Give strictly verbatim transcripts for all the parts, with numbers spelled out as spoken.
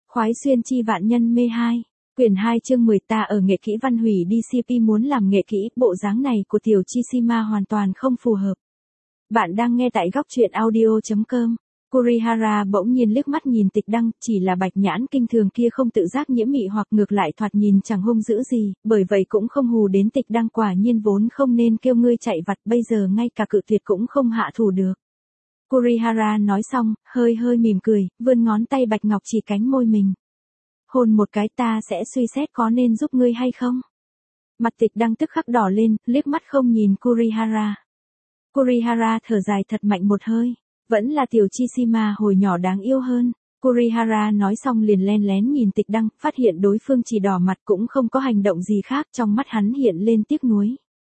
Khoái xuyên chi vạn nhân mê hai. Quyển hai chương mười ta ở nghệ kỹ văn hủy đi xê pê muốn làm nghệ kỹ, bộ dáng này của tiểu Chishima hoàn toàn không phù hợp. Bạn đang nghe tại góc truyện audio chấm com. Kurihara bỗng nhiên liếc mắt nhìn Tịch Đăng, chỉ là bạch nhãn kinh thường kia không tự giác nhiễm mị hoặc ngược lại thoạt nhìn chẳng hung dữ gì, bởi vậy cũng không hù đến Tịch Đăng, quả nhiên vốn không nên kêu ngươi chạy vặt, bây giờ ngay cả cự tuyệt cũng không hạ thủ được. Kurihara nói xong, hơi hơi mỉm cười, vươn ngón tay bạch ngọc chỉ cánh môi mình. Hôn một cái, ta sẽ suy xét có nên giúp ngươi hay không. Mặt Tịch Đăng tức khắc đỏ lên, liếc mắt không nhìn Kurihara. Kurihara thở dài thật mạnh một hơi. Vẫn là tiểu Chishima hồi nhỏ đáng yêu hơn. Kurihara nói xong liền len lén nhìn Tịch Đăng, phát hiện đối phương chỉ đỏ mặt cũng không có hành động gì khác, trong mắt hắn hiện lên tiếc nuối.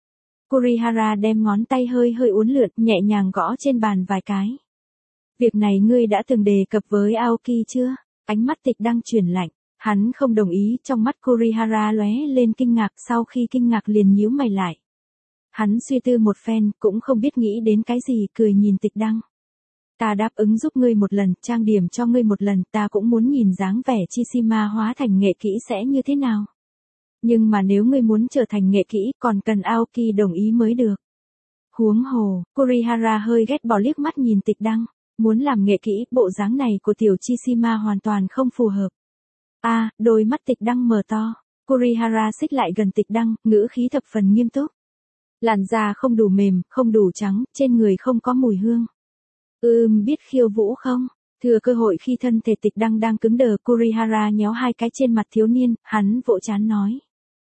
Kurihara đem ngón tay hơi hơi uốn lượn, nhẹ nhàng gõ trên bàn vài cái. Việc này ngươi đã từng đề cập với Aoki chưa? Ánh mắt Tịch Đăng chuyển lạnh. Hắn không đồng ý, trong mắt Kurihara lóe lên kinh ngạc, sau khi kinh ngạc liền nhíu mày lại. Hắn suy tư một phen, cũng không biết nghĩ đến cái gì, cười nhìn Tịch Đăng. Ta đáp ứng giúp ngươi một lần, trang điểm cho ngươi một lần, ta cũng muốn nhìn dáng vẻ Chishima hóa thành nghệ kỹ sẽ như thế nào. Nhưng mà nếu ngươi muốn trở thành nghệ kỹ, còn cần Aoki đồng ý mới được. Huống hồ, Kurihara hơi ghét bỏ liếc mắt nhìn Tịch Đăng. Muốn làm nghệ kỹ, bộ dáng này của tiểu Chishima hoàn toàn không phù hợp. A, à, đôi mắt Tịch Đăng mở to. Kurihara xích lại gần Tịch Đăng, ngữ khí thập phần nghiêm túc. Làn da không đủ mềm, không đủ trắng, trên người không có mùi hương. Ừm, biết khiêu vũ không? Thừa cơ hội khi thân thể Tịch Đăng đang cứng đờ, Kurihara nhéo hai cái trên mặt thiếu niên, hắn vỗ trán nói.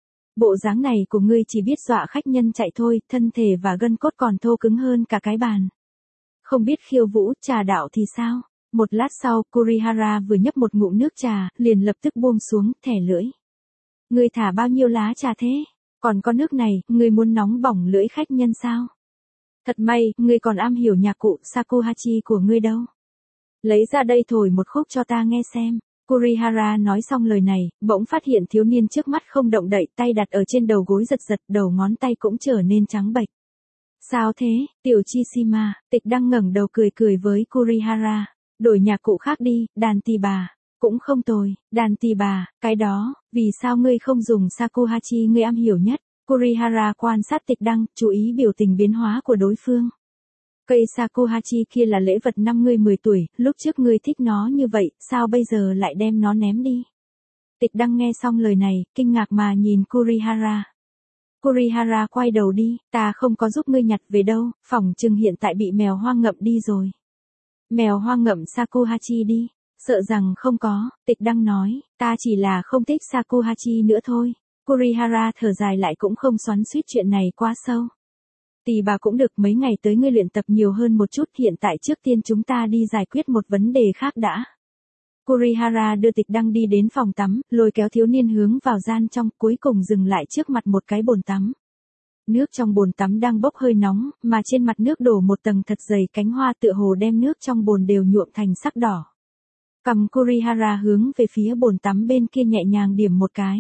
Bộ dáng này của ngươi chỉ biết dọa khách nhân chạy thôi, thân thể và gân cốt còn thô cứng hơn cả cái bàn. Không biết khiêu vũ, trà đạo thì sao? Một lát sau, Kurihara vừa nhấp một ngụm nước trà, liền lập tức buông xuống, thẻ lưỡi. Ngươi thả bao nhiêu lá trà thế? Còn có nước này, ngươi muốn nóng bỏng lưỡi khách nhân sao? Thật may, ngươi còn am hiểu nhạc cụ shakuhachi của ngươi đâu. Lấy ra đây thổi một khúc cho ta nghe xem. Kurihara nói xong lời này, bỗng phát hiện thiếu niên trước mắt không động đậy, tay đặt ở trên đầu gối giật giật, đầu ngón tay cũng trở nên trắng bệch. Sao thế, tiểu Chishima? Tịch Đăng ngẩng đầu cười cười với Kurihara. Đổi nhạc cụ khác đi, đàn tỳ bà. Cũng không tồi, đàn tỳ bà, cái đó, vì sao ngươi không dùng shakuhachi ngươi am hiểu nhất? Kurihara quan sát Tịch Đăng, chú ý biểu tình biến hóa của đối phương. Cây shakuhachi kia là lễ vật năm ngươi mười tuổi, lúc trước ngươi thích nó như vậy, sao bây giờ lại đem nó ném đi? Tịch Đăng nghe xong lời này, kinh ngạc mà nhìn Kurihara. Kurihara quay đầu đi, ta không có giúp ngươi nhặt về đâu, phỏng chừng hiện tại bị mèo hoang ngậm đi rồi. Mèo hoang ngậm shakuhachi đi, sợ rằng không có, Tịch Đăng nói, ta chỉ là không thích shakuhachi nữa thôi. Kurihara thở dài lại cũng không xoắn xuýt chuyện này quá sâu. Tỳ bà cũng được, mấy ngày tới ngươi luyện tập nhiều hơn một chút, hiện tại trước tiên chúng ta đi giải quyết một vấn đề khác đã. Kurihara đưa Tịch Đăng đi đến phòng tắm, lôi kéo thiếu niên hướng vào gian trong, cuối cùng dừng lại trước mặt một cái bồn tắm. Nước trong bồn tắm đang bốc hơi nóng, mà trên mặt nước đổ một tầng thật dày cánh hoa tựa hồ đem nước trong bồn đều nhuộm thành sắc đỏ. Cầm Kurihara hướng về phía bồn tắm bên kia nhẹ nhàng điểm một cái.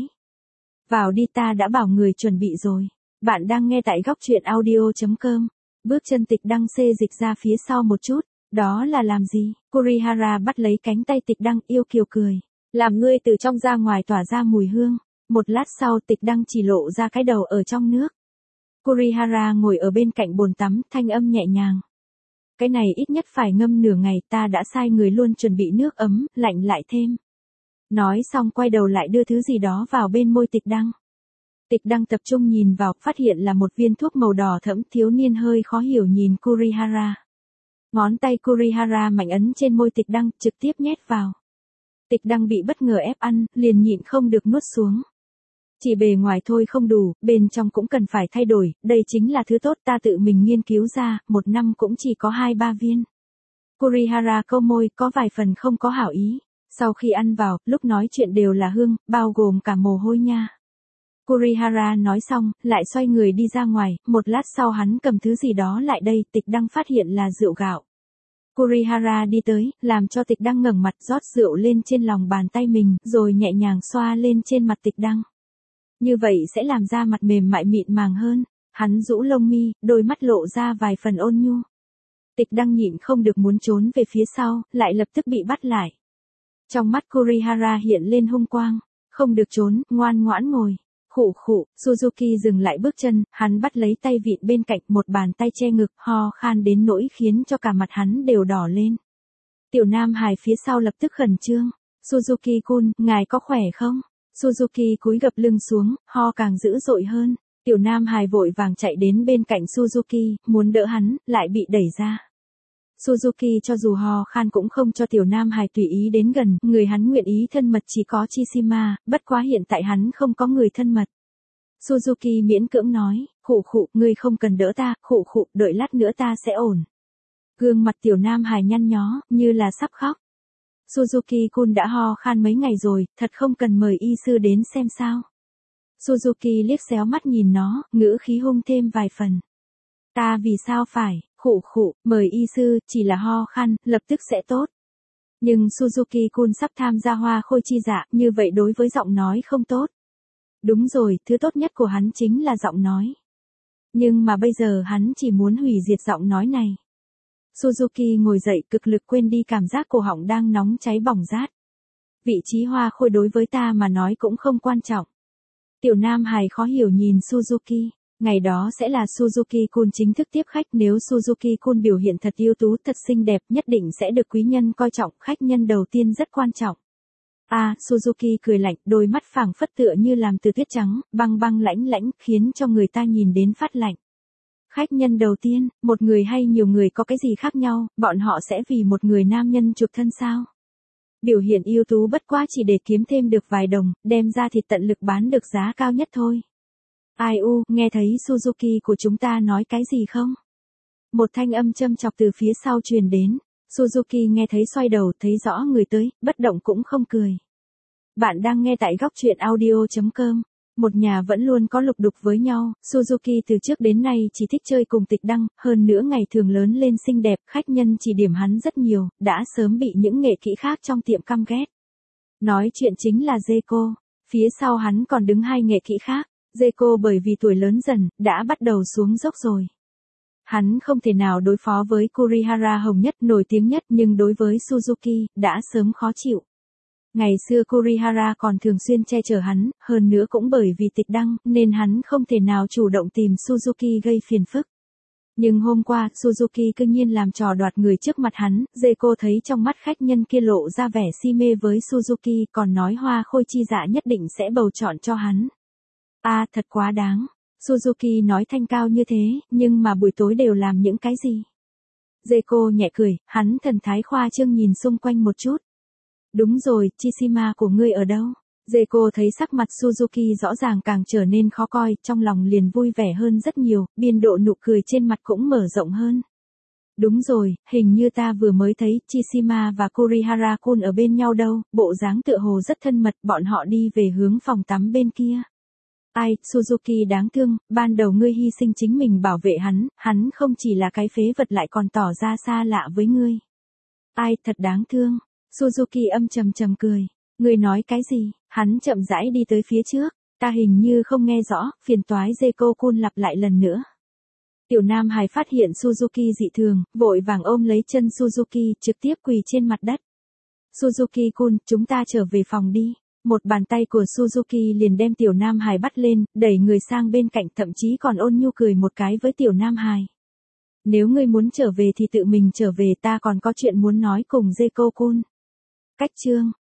Vào đi, ta đã bảo người chuẩn bị rồi. Bạn đang nghe tại góc truyện audio chấm com. Bước chân Tịch Đăng xê dịch ra phía sau một chút. Đó là làm gì? Kurihara bắt lấy cánh tay Tịch Đăng, yêu kiều cười. Làm ngươi từ trong ra ngoài tỏa ra mùi hương. Một lát sau Tịch Đăng chỉ lộ ra cái đầu ở trong nước. Kurihara ngồi ở bên cạnh bồn tắm, thanh âm nhẹ nhàng. Cái này ít nhất phải ngâm nửa ngày, ta đã sai người luôn chuẩn bị nước ấm, lạnh lại thêm. Nói xong quay đầu lại đưa thứ gì đó vào bên môi Tịch Đăng. Tịch Đăng tập trung nhìn vào, phát hiện là một viên thuốc màu đỏ thẫm, thiếu niên hơi khó hiểu nhìn Kurihara. Ngón tay Kurihara mạnh ấn trên môi Tịch Đăng, trực tiếp nhét vào. Tịch Đăng bị bất ngờ ép ăn, liền nhịn không được nuốt xuống. Chỉ bề ngoài thôi không đủ, bên trong cũng cần phải thay đổi, đây chính là thứ tốt ta tự mình nghiên cứu ra, một năm cũng chỉ có hai ba viên. Kurihara câu môi, có vài phần không có hảo ý. Sau khi ăn vào, lúc nói chuyện đều là hương, bao gồm cả mồ hôi nha. Kurihara nói xong, lại xoay người đi ra ngoài, một lát sau hắn cầm thứ gì đó lại đây, Tịch Đăng phát hiện là rượu gạo. Kurihara đi tới, làm cho Tịch Đăng ngẩng mặt, rót rượu lên trên lòng bàn tay mình, rồi nhẹ nhàng xoa lên trên mặt Tịch Đăng. Như vậy sẽ làm da mặt mềm mại mịn màng hơn. Hắn rũ lông mi, đôi mắt lộ ra vài phần ôn nhu. Tịch Đăng nhịn không được muốn trốn về phía sau, lại lập tức bị bắt lại. Trong mắt Kurihara hiện lên hung quang. Không được trốn, ngoan ngoãn ngồi. Khụ khụ, Suzuki dừng lại bước chân, hắn bắt lấy tay vịn bên cạnh, một bàn tay che ngực, ho khan đến nỗi khiến cho cả mặt hắn đều đỏ lên. Tiểu Nam Hải phía sau lập tức khẩn trương. Suzuki-kun, ngài có khỏe không? Suzuki cúi gập lưng xuống, ho càng dữ dội hơn. Tiểu Nam Hải vội vàng chạy đến bên cạnh Suzuki, muốn đỡ hắn, lại bị đẩy ra. Suzuki cho dù ho khan cũng không cho Tiểu Nam Hải tùy ý đến gần, người hắn nguyện ý thân mật chỉ có Chishima, bất quá hiện tại hắn không có người thân mật. Suzuki miễn cưỡng nói, khụ khụ, ngươi không cần đỡ ta, khụ khụ, đợi lát nữa ta sẽ ổn. Gương mặt Tiểu Nam Hải nhăn nhó, như là sắp khóc. Suzuki-kun đã ho khan mấy ngày rồi, thật không cần mời y sư đến xem sao. Suzuki liếc xéo mắt nhìn nó, ngữ khí hung thêm vài phần. Ta vì sao phải, khụ khụ, mời y sư, chỉ là ho khan, lập tức sẽ tốt. Nhưng Suzuki-kun sắp tham gia hoa khôi chi dạ, như vậy đối với giọng nói không tốt. Đúng rồi, thứ tốt nhất của hắn chính là giọng nói. Nhưng mà bây giờ hắn chỉ muốn hủy diệt giọng nói này. Suzuki ngồi dậy cực lực quên đi cảm giác cổ họng đang nóng cháy bỏng rát. Vị trí hoa khôi đối với ta mà nói cũng không quan trọng. Tiểu Nam Hải khó hiểu nhìn Suzuki. Ngày đó sẽ là Suzuki-kun chính thức tiếp khách, nếu Suzuki-kun biểu hiện thật ưu tú, thật xinh đẹp, nhất định sẽ được quý nhân coi trọng, khách nhân đầu tiên rất quan trọng. À, Suzuki cười lạnh, đôi mắt phảng phất tựa như làm từ tuyết trắng, băng băng lãnh lãnh, khiến cho người ta nhìn đến phát lạnh. Khách nhân đầu tiên, một người hay nhiều người có cái gì khác nhau, bọn họ sẽ vì một người nam nhân chụp thân sao? Biểu hiện ưu tú bất quá chỉ để kiếm thêm được vài đồng, đem ra thì tận lực bán được giá cao nhất thôi. Ai u, nghe thấy Suzuki của chúng ta nói cái gì không? Một thanh âm châm chọc từ phía sau truyền đến. Suzuki nghe thấy xoay đầu, thấy rõ người tới, bất động cũng không cười. Bạn đang nghe tại góc truyện audio chấm com. Một nhà vẫn luôn có lục đục với nhau, Suzuki từ trước đến nay chỉ thích chơi cùng Tịch Đăng, hơn nữa ngày thường lớn lên xinh đẹp, khách nhân chỉ điểm hắn rất nhiều, đã sớm bị những nghệ kỹ khác trong tiệm căm ghét. Nói chuyện chính là Zeiko, phía sau hắn còn đứng hai nghệ kỹ khác. Zeiko bởi vì tuổi lớn dần, đã bắt đầu xuống dốc rồi. Hắn không thể nào đối phó với Kurihara hồng nhất, nổi tiếng nhất, nhưng đối với Suzuki, đã sớm khó chịu. Ngày xưa Kurihara còn thường xuyên che chở hắn, hơn nữa cũng bởi vì Tịch Đăng, nên hắn không thể nào chủ động tìm Suzuki gây phiền phức. Nhưng hôm qua, Suzuki cương nhiên làm trò đoạt người trước mặt hắn, Zeiko thấy trong mắt khách nhân kia lộ ra vẻ si mê với Suzuki, còn nói hoa khôi chi dạ nhất định sẽ bầu chọn cho hắn. À, thật quá đáng. Suzuki nói thanh cao như thế, nhưng mà buổi tối đều làm những cái gì? Zeiko nhẹ cười, hắn thần thái khoa trương nhìn xung quanh một chút. Đúng rồi, Chishima của ngươi ở đâu? Zeiko thấy sắc mặt Suzuki rõ ràng càng trở nên khó coi, trong lòng liền vui vẻ hơn rất nhiều, biên độ nụ cười trên mặt cũng mở rộng hơn. Đúng rồi, hình như ta vừa mới thấy Chishima và Kurihara-kun ở bên nhau đâu, bộ dáng tựa hồ rất thân mật, bọn họ đi về hướng phòng tắm bên kia. Ai, Suzuki đáng thương, ban đầu ngươi hy sinh chính mình bảo vệ hắn, hắn không chỉ là cái phế vật lại còn tỏ ra xa lạ với ngươi. Ai, thật đáng thương. Suzuki âm trầm trầm cười. Ngươi nói cái gì? Hắn chậm rãi đi tới phía trước. Ta hình như không nghe rõ, phiền toái Zeiko-kun lặp lại lần nữa. Tiểu Nam Hải phát hiện Suzuki dị thường, vội vàng ôm lấy chân Suzuki, trực tiếp quỳ trên mặt đất. Suzuki-kun, chúng ta trở về phòng đi. Một bàn tay của Suzuki liền đem Tiểu Nam Hải bắt lên, đẩy người sang bên cạnh, thậm chí còn ôn nhu cười một cái với Tiểu Nam Hải. Nếu ngươi muốn trở về thì tự mình trở về, ta còn có chuyện muốn nói cùng Zeiko-kun. Cách chương.